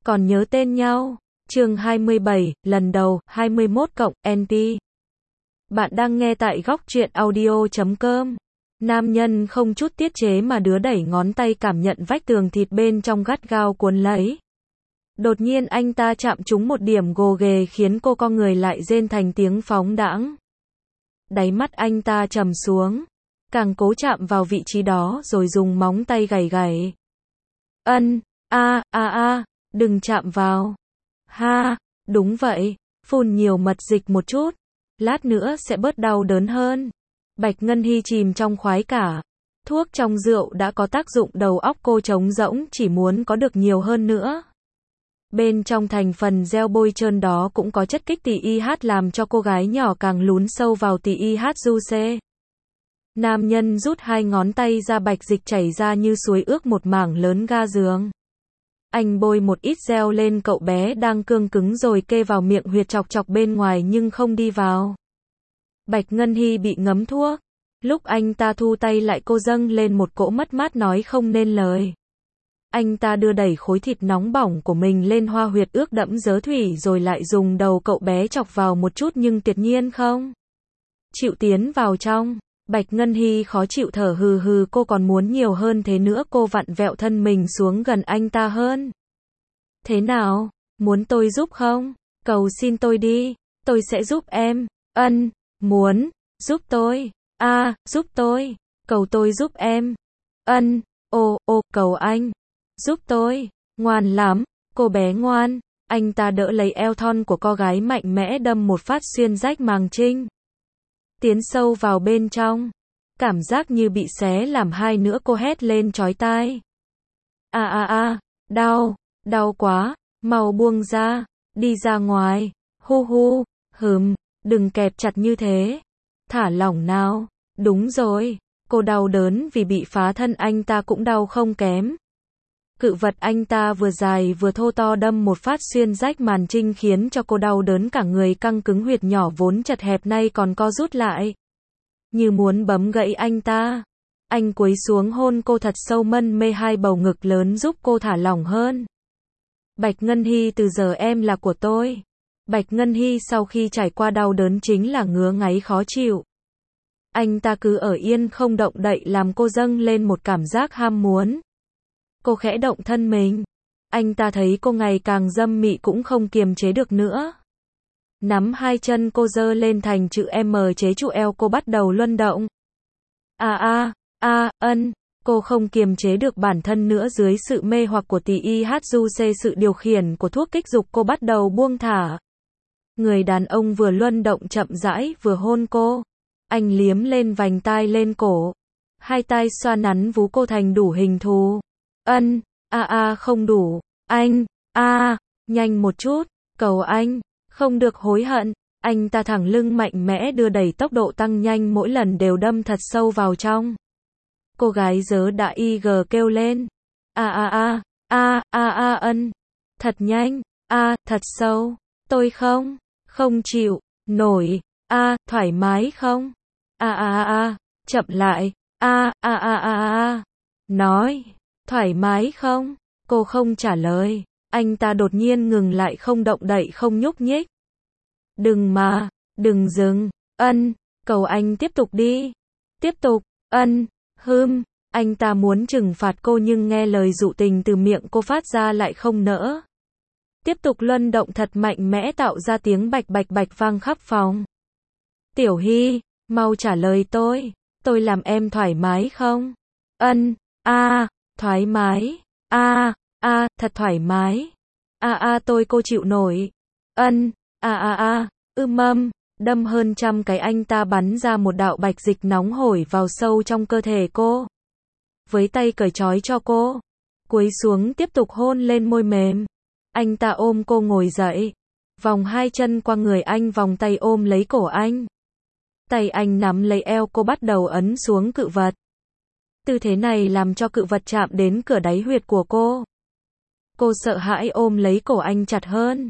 Còn nhớ tên nhau. Chương 27, lần đầu, 21 cộng, NP. Bạn đang nghe tại góc truyện audio.com. Nam nhân không chút tiết chế mà đứa đẩy ngón tay cảm nhận vách tường thịt bên trong gắt gao cuốn lấy. Đột nhiên anh ta chạm trúng một điểm gồ ghề khiến cô co người lại rên thành tiếng phóng đãng. Đáy mắt anh ta trầm xuống, càng cố chạm vào vị trí đó rồi dùng móng tay gảy gảy. Đừng chạm vào. Ha, đúng vậy, phun nhiều mật dịch một chút, lát nữa sẽ bớt đau đớn hơn. Bạch Ngân Hy chìm trong khoái cả. Thuốc trong rượu đã có tác dụng, đầu óc cô trống rỗng, chỉ muốn có được nhiều hơn nữa. Bên trong thành phần gel bôi trơn đó cũng có chất kích tỳ IH làm cho cô gái nhỏ càng lún sâu vào tỳ IH juice. Nam nhân rút hai ngón tay ra, bạch dịch chảy ra như suối ước một mảng lớn ga giường. Anh bôi một ít gel lên cậu bé đang cương cứng rồi kê vào miệng huyệt chọc chọc bên ngoài nhưng không đi vào. Bạch Ngân Hy bị ngấm thuốc. Lúc anh ta thu tay lại cô dâng lên một cỗ mất mát nói không nên lời. Anh ta đưa đẩy khối thịt nóng bỏng của mình lên hoa huyệt ướt đẫm dớ thủy rồi lại dùng đầu cậu bé chọc vào một chút nhưng tuyệt nhiên không chịu tiến vào trong. Bạch Ngân Hy khó chịu thở hừ hừ, cô còn muốn nhiều hơn thế nữa. Cô vặn vẹo thân mình xuống gần anh ta hơn. Thế nào? Muốn tôi giúp không? Cầu xin tôi đi. Tôi sẽ giúp em. Muốn. Giúp tôi. Giúp tôi. Cầu tôi giúp em. Cầu anh. Giúp tôi. Ngoan lắm. Cô bé ngoan. Anh ta đỡ lấy eo thon của cô gái mạnh mẽ đâm một phát xuyên rách màng trinh. Tiến sâu vào bên trong. Cảm giác như bị xé làm hai nữa, cô hét lên chói tai. Đau quá, mau buông ra, đi ra ngoài, đừng kẹp chặt như thế. Thả lỏng nào, đúng rồi, cô đau đớn vì bị phá thân, anh ta cũng đau không kém. Cự vật anh ta vừa dài vừa thô to đâm một phát xuyên rách màn trinh khiến cho cô đau đớn cả người căng cứng, huyệt nhỏ vốn chật hẹp nay còn co rút lại. Như muốn bấm gãy anh ta. Anh cúi xuống hôn cô thật sâu, mân mê hai bầu ngực lớn giúp cô thả lỏng hơn. Bạch Ngân Hy, từ giờ em là của tôi. Bạch Ngân Hy sau khi trải qua đau đớn chính là ngứa ngáy khó chịu. Anh ta cứ ở yên không động đậy làm cô dâng lên một cảm giác ham muốn. Cô khẽ động thân mình. Anh ta thấy cô ngày càng dâm mị cũng không kiềm chế được nữa. Nắm hai chân cô giơ lên thành chữ M chế trụ eo cô, bắt đầu luân động. Cô không kiềm chế được bản thân nữa, dưới sự mê hoặc của tỳ IH juice, sự điều khiển của thuốc kích dục, cô bắt đầu buông thả. Người đàn ông vừa luân động chậm rãi vừa hôn cô. Anh liếm lên vành tai lên cổ. Hai tay xoa nắn vú cô thành đủ hình thù. Không đủ. Nhanh một chút. Cầu anh. Không được hối hận. Anh ta thẳng lưng mạnh mẽ đưa đẩy, tốc độ tăng nhanh, mỗi lần đều đâm thật sâu vào trong. Cô gái dớ đã kêu lên. Thật nhanh. Thật sâu. Tôi không chịu nổi. Thoải mái không? Chậm lại. Nói. Thoải mái không? Cô không trả lời. Anh ta đột nhiên ngừng lại, không động đậy, không nhúc nhích. Đừng dừng. Cầu anh tiếp tục đi. Tiếp tục. Anh ta muốn trừng phạt cô nhưng nghe lời dụ tình từ miệng cô phát ra lại không nỡ. Tiếp tục luân động thật mạnh mẽ, tạo ra tiếng bạch bạch bạch vang khắp phòng. Tiểu Hy, mau trả lời tôi làm em thoải mái không? Thoải mái. Thật thoải mái. Cô chịu nổi. Đâm hơn trăm cái, anh ta bắn ra một đạo bạch dịch nóng hổi vào sâu trong cơ thể cô. Với tay cởi trói cho cô. Cúi xuống tiếp tục hôn lên môi mềm. Anh ta ôm cô ngồi dậy. Vòng hai chân qua người anh, vòng tay ôm lấy cổ anh. Tay anh nắm lấy eo cô, bắt đầu ấn xuống cự vật. Tư thế này làm cho cự vật chạm đến cửa đáy huyệt của cô. Cô sợ hãi ôm lấy cổ anh chặt hơn.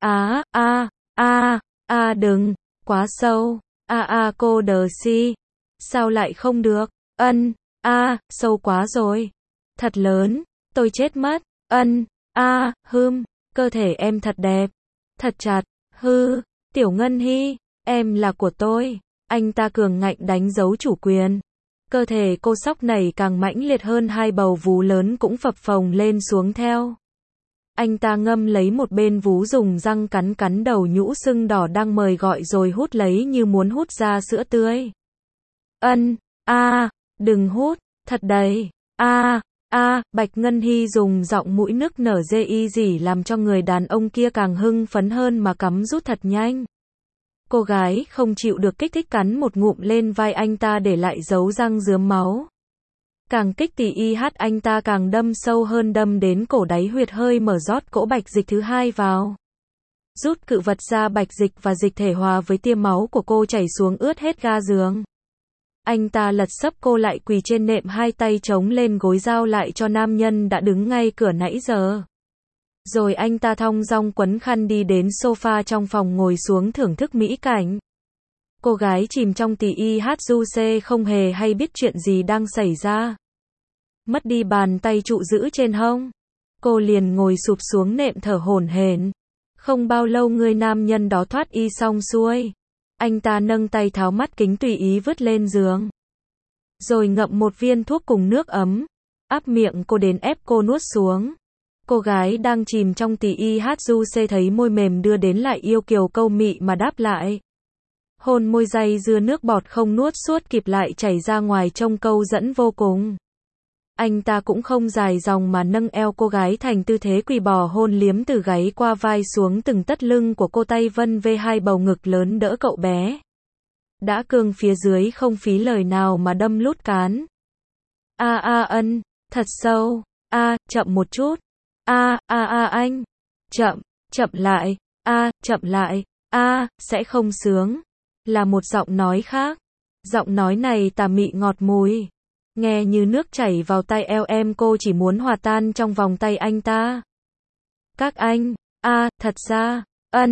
Đừng, quá sâu. Cô đờ si. Sao lại không được? Sâu quá rồi. Thật lớn, tôi chết mất. Cơ thể em thật đẹp. Thật chặt. Hư. Tiểu Ngân Hy, em là của tôi. Anh ta cường ngạnh đánh dấu chủ quyền. Cơ thể cô sóc nảy càng mãnh liệt hơn, hai bầu vú lớn cũng phập phồng lên xuống theo. Anh ta ngâm lấy một bên vú, dùng răng cắn cắn đầu nhũ sưng đỏ đang mời gọi rồi hút lấy như muốn hút ra sữa tươi. Đừng hút, thật đầy. Bạch Ngân Hy dùng giọng mũi nức nở dê y dỉ làm cho người đàn ông kia càng hưng phấn hơn mà cắm rút thật nhanh. Cô gái không chịu được kích thích cắn một ngụm lên vai anh ta để lại dấu răng rướm máu. Càng kích tỉ y hát anh ta càng đâm sâu hơn, đâm đến cổ đáy huyệt, hơi mở rót cỗ bạch dịch thứ hai vào. Rút cự vật ra, bạch dịch và dịch thể hòa với tia máu của cô chảy xuống ướt hết ga giường. Anh ta lật sấp cô lại quỳ trên nệm, hai tay chống lên gối, giao lại cho nam nhân đã đứng ngay cửa nãy giờ. Rồi anh ta thong dong quấn khăn đi đến sofa trong phòng, ngồi xuống thưởng thức mỹ cảnh. Cô gái chìm trong tỉ y hát du xê, không hề hay biết chuyện gì đang xảy ra. Mất đi bàn tay trụ giữ trên hông, cô liền ngồi sụp xuống nệm thở hổn hển. Không bao lâu người nam nhân đó thoát y xong xuôi. Anh ta nâng tay tháo mắt kính tùy ý vứt lên giường. Rồi ngậm một viên thuốc cùng nước ấm, áp miệng cô đến ép cô nuốt xuống. Cô gái đang chìm trong tỉ y hát du xê thấy môi mềm đưa đến lại yêu kiều câu mị mà đáp lại. Hôn môi dây dưa, nước bọt không nuốt suốt kịp lại chảy ra ngoài, trông câu dẫn vô cùng. Anh ta cũng không dài dòng mà nâng eo cô gái thành tư thế quỳ bò, hôn liếm từ gáy qua vai xuống từng tấc lưng của cô, tay vân vê hai bầu ngực lớn đỡ cậu bé. Đã cương phía dưới không phí lời nào mà đâm lút cán. Thật sâu. Chậm một chút. Anh. Chậm lại. Chậm lại. Sẽ không sướng. Là một giọng nói khác. Giọng nói này tà mị ngọt mùi. Nghe như nước chảy vào tai eo em, cô chỉ muốn hòa tan trong vòng tay anh ta. Các anh. Thật ra.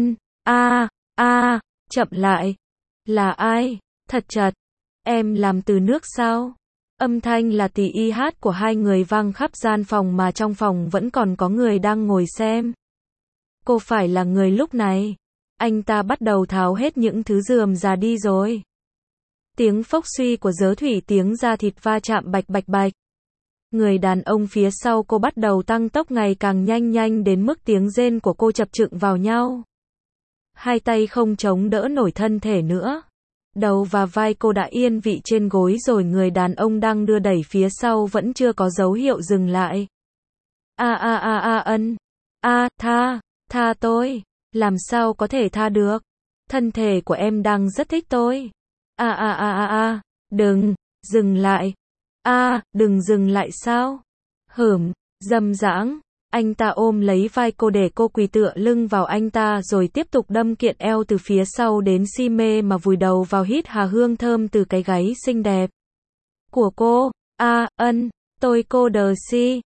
Chậm lại. Là ai? Thật chật. Em làm từ nước sao? Âm thanh là tỉ y hát của hai người vang khắp gian phòng, mà trong phòng vẫn còn có người đang ngồi xem. Cô phải là người lúc này. Anh ta bắt đầu tháo hết những thứ rườm rà đi rồi. Tiếng phốc suy của dớ thủy, tiếng da thịt va chạm bạch bạch bạch. Người đàn ông phía sau cô bắt đầu tăng tốc ngày càng nhanh đến mức tiếng rên của cô chập chững vào nhau. Hai tay không chống đỡ nổi thân thể nữa. Đầu và vai cô đã yên vị trên gối rồi, người đàn ông đang đưa đẩy phía sau vẫn chưa có dấu hiệu dừng lại. Tha tôi. Làm sao có thể tha được? Thân thể của em đang rất thích tôi. Đừng, dừng lại. Đừng dừng lại sao? Dâm dãng. Anh ta ôm lấy vai cô để cô quỳ tựa lưng vào anh ta, rồi tiếp tục đâm kiện eo từ phía sau đến si mê mà vùi đầu vào, hít hà hương thơm từ cái gáy xinh đẹp của cô. Tôi cô đờ si.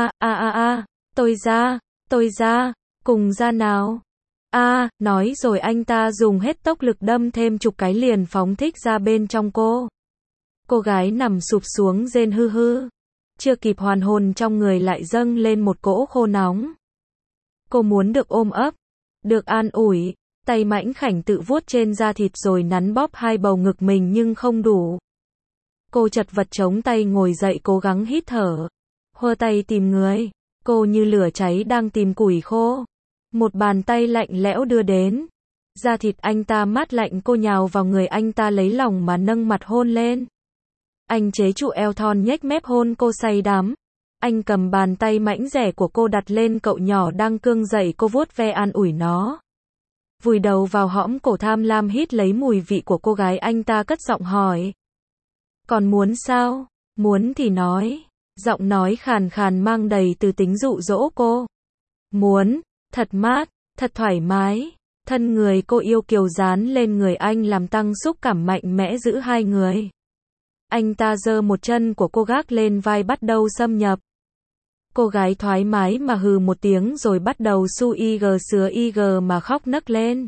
Tôi ra, cùng ra nào. Nói rồi anh ta dùng hết tốc lực đâm thêm chục cái liền phóng thích ra bên trong cô. Cô gái nằm sụp xuống rên hư hư. Chưa kịp hoàn hồn, trong người lại dâng lên một cỗ khô nóng. Cô muốn được ôm ấp, được an ủi, tay mãnh khảnh tự vuốt trên da thịt rồi nắn bóp hai bầu ngực mình nhưng không đủ. Cô chật vật chống tay ngồi dậy, cố gắng hít thở, hơ tay tìm người. Cô như lửa cháy đang tìm củi khô. Một bàn tay lạnh lẽo đưa đến. Da thịt anh ta mát lạnh, cô nhào vào người anh ta lấy lòng mà nâng mặt hôn lên. Anh chế trụ eo thon nhếch mép hôn cô say đắm. Anh cầm bàn tay mảnh dẻ của cô đặt lên cậu nhỏ đang cương dậy, cô vuốt ve an ủi nó. Vùi đầu vào hõm cổ tham lam hít lấy mùi vị của cô gái, anh ta cất giọng hỏi. Còn muốn sao? Muốn thì nói. Giọng nói khàn khàn mang đầy từ tính dụ dỗ cô. Muốn, thật mát, thật thoải mái. Thân người cô yêu kiều dán lên người anh làm tăng xúc cảm mạnh mẽ giữa hai người. Anh ta giơ một chân của cô gác lên vai bắt đầu xâm nhập. Cô gái thoải mái mà hừ một tiếng rồi bắt đầu su ig sứa ig mà khóc nấc lên.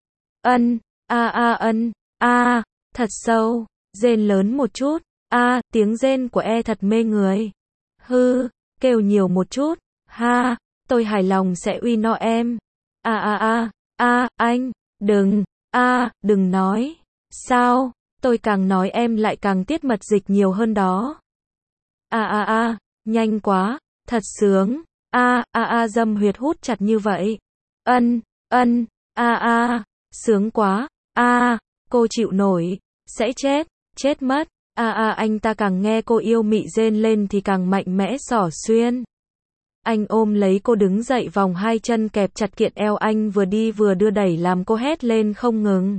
Thật sâu, rên lớn một chút. Tiếng rên của thật mê người. Kêu nhiều một chút. tôi hài lòng sẽ uy no em. Anh, đừng nói. Sao, tôi càng nói em lại càng tiết mật dịch nhiều hơn đó. Nhanh quá, thật sướng. Dâm huyệt hút chặt như vậy. Sướng quá. Cô chịu nổi, sẽ chết mất. Anh ta càng nghe cô yêu mị rên lên thì càng mạnh mẽ xỏ xuyên. Anh ôm lấy cô đứng dậy, vòng hai chân kẹp chặt kiện eo anh, vừa đi vừa đưa đẩy làm cô hét lên không ngừng.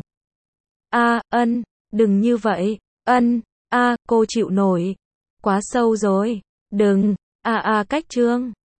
Đừng như vậy. Cô chịu nổi. Quá sâu rồi. Đừng. Cách trương.